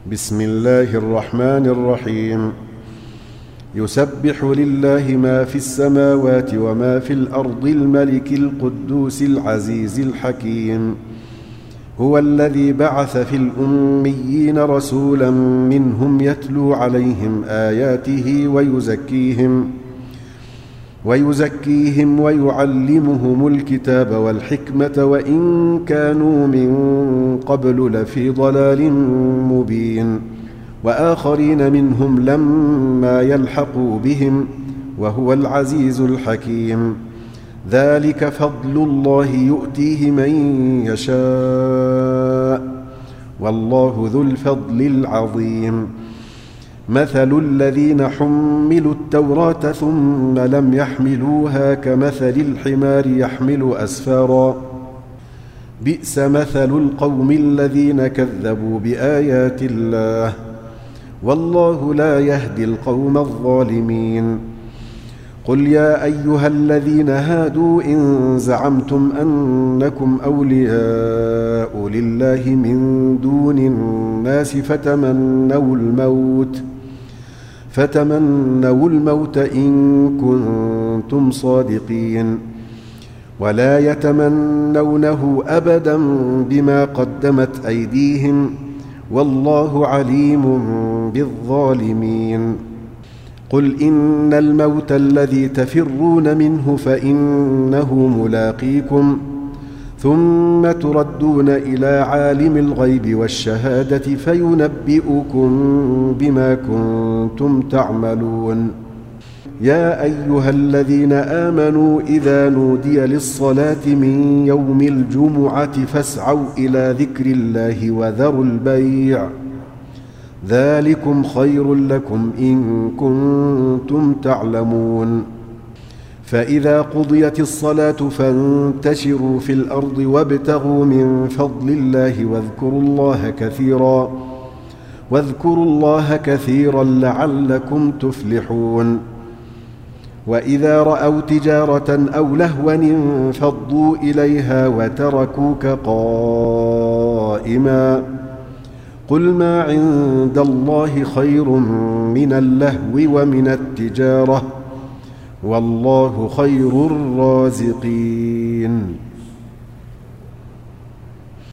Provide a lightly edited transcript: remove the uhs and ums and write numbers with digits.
بسم الله الرحمن الرحيم. يسبح لله ما في السماوات وما في الأرض الملك القدوس العزيز الحكيم. هو الذي بعث في الأميين رسولا منهم يتلو عليهم آياته ويزكيهم ويعلمهم الكتاب والحكمة وإن كانوا من قبل لفي ضلال مبين، وآخرين منهم لما يلحقوا بهم، وهو العزيز الحكيم. ذلك فضل الله يؤتيه من يشاء، والله ذو الفضل العظيم. مثل الذين حملوا التوراة ثم لم يحملوها كمثل الحمار يحمل أسفارا، بئس مثل القوم الذين كذبوا بآيات الله، والله لا يهدي القوم الظالمين. قل يا أيها الذين هادوا إن زعمتم أنكم أولياء لله من دون الناس فتمنوا الموت إن كنتم صادقين، ولا يتمنونه أبدا بما قدمت أيديهم، والله عليم بالظالمين. قل إن الموت الذي تفرون منه فإنه ملاقيكم، ثم تردون إلى عالم الغيب والشهادة فينبئكم بما كنتم تعملون. يا أيها الذين آمنوا إذا نودي للصلاة من يوم الجمعة فاسعوا إلى ذكر الله وذروا البيع، ذلكم خير لكم إن كنتم تعلمون. فإذا قضيت الصلاة فانتشروا في الأرض وابتغوا من فضل الله واذكروا الله كثيرا لعلكم تفلحون. وإذا رأوا تجارة أو لهوا انفضوا إليها وتركوك قائما، قل ما عند الله خير من اللهو ومن التجارة، والله خير الرازقين.